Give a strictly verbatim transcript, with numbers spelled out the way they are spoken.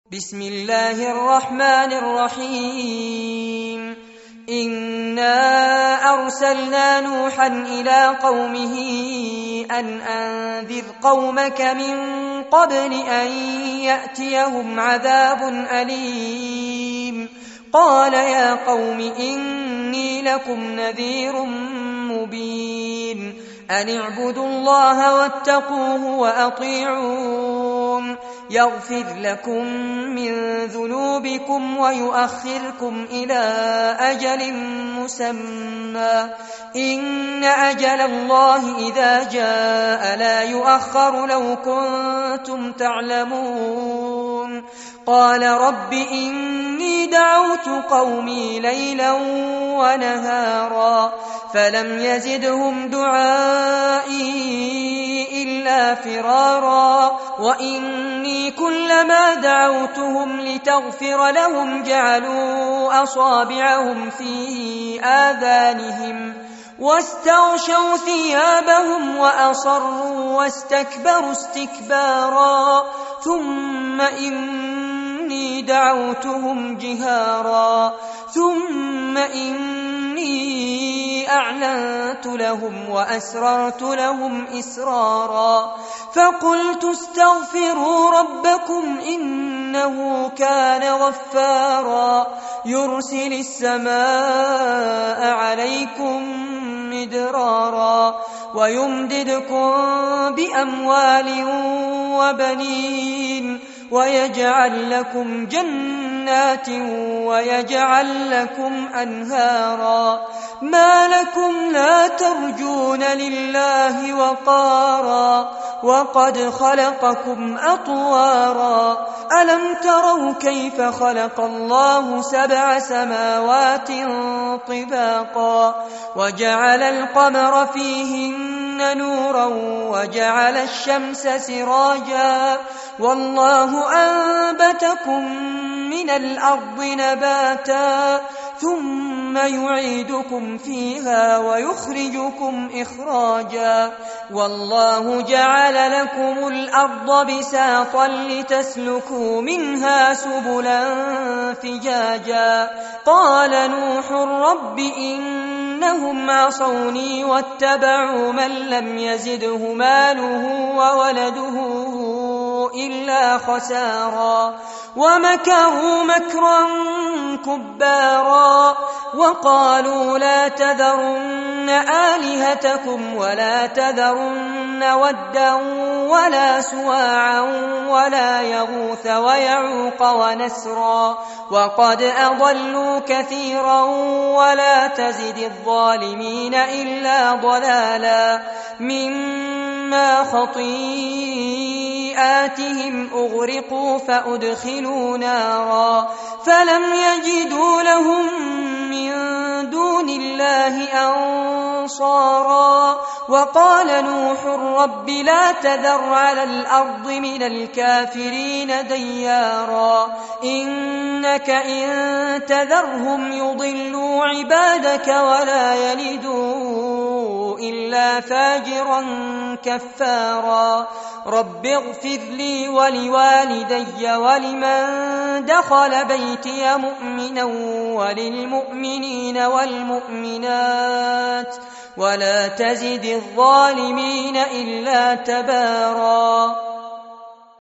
بسم الله الرحمن الرحيم إنا أرسلنا نوحا إلى قومه أن أنذر قومك من قبل أن يأتيهم عذاب أليم قال يا قوم إني لكم نذير مبين أن اعبدوا الله واتقوه وأطيعون يغفر لكم من ذنوبكم ويؤخركم إلى أجل مسمى إن أجل الله إذا جاء لا يؤخر لو كنتم تعلمون قال رب إني دعوت قومي ليلا ونهارا فلم يزدهم دعائي إلا فرارا وإني كلما دعوتهم لتغفر لهم جعلوا أصابعهم في آذانهم واستغشوا ثيابهم وأصروا واستكبروا استكبارا ثم إني دعوتهم جهارا ثم إني أعلنت لهم وأسررت لهم إسرارا فقلت استغفروا ربكم إنه كان غفارا يرسل السماء عليكم مدرارا ويمددكم بأموال وبنين ويجعل لكم جنات ويجعل لكم أنهارا ما لكم لا ترجون لله وقارا وقد خلقكم أطوارا ألم تروا كيف خلق الله سبع سماوات طباقا وجعل القمر فيهن نورا وجعل الشمس سراجا والله أنبتكم من الأرض نباتا ثم يعيدكم فيها ويخرجكم إخراجا والله جعل لكم الأرض بساطا لتسلكوا منها سبلا فجاجا قال نوح رب إنهم عصوني واتبعوا من لم يزده ماله وولده إلا خسارا ومكروا مكرا كبارا وقالوا لا تذرن آلهتكم ولا تذرن ودا ولا سواعا ولا يغوث ويعوق ونسرا وقد أضلوا كثيرا ولا تزد الظالمين إلا ضلالا مما خطيئاتهم أغرقوا فأدخلوا نارا فلم يجدوا لهم من دون الله أنصارا وقال نوح رب لا تذر على الأرض من الكافرين ديارا إنك إن تذرهم يضلوا عبادك ولا يلدوا إلا فاجرا كفارا رب اغفر لي ولوالدي ولمن دخل بيتي مؤمنا وللمؤمنين والمؤمنات ولا تزد الظالمين إلا تبارا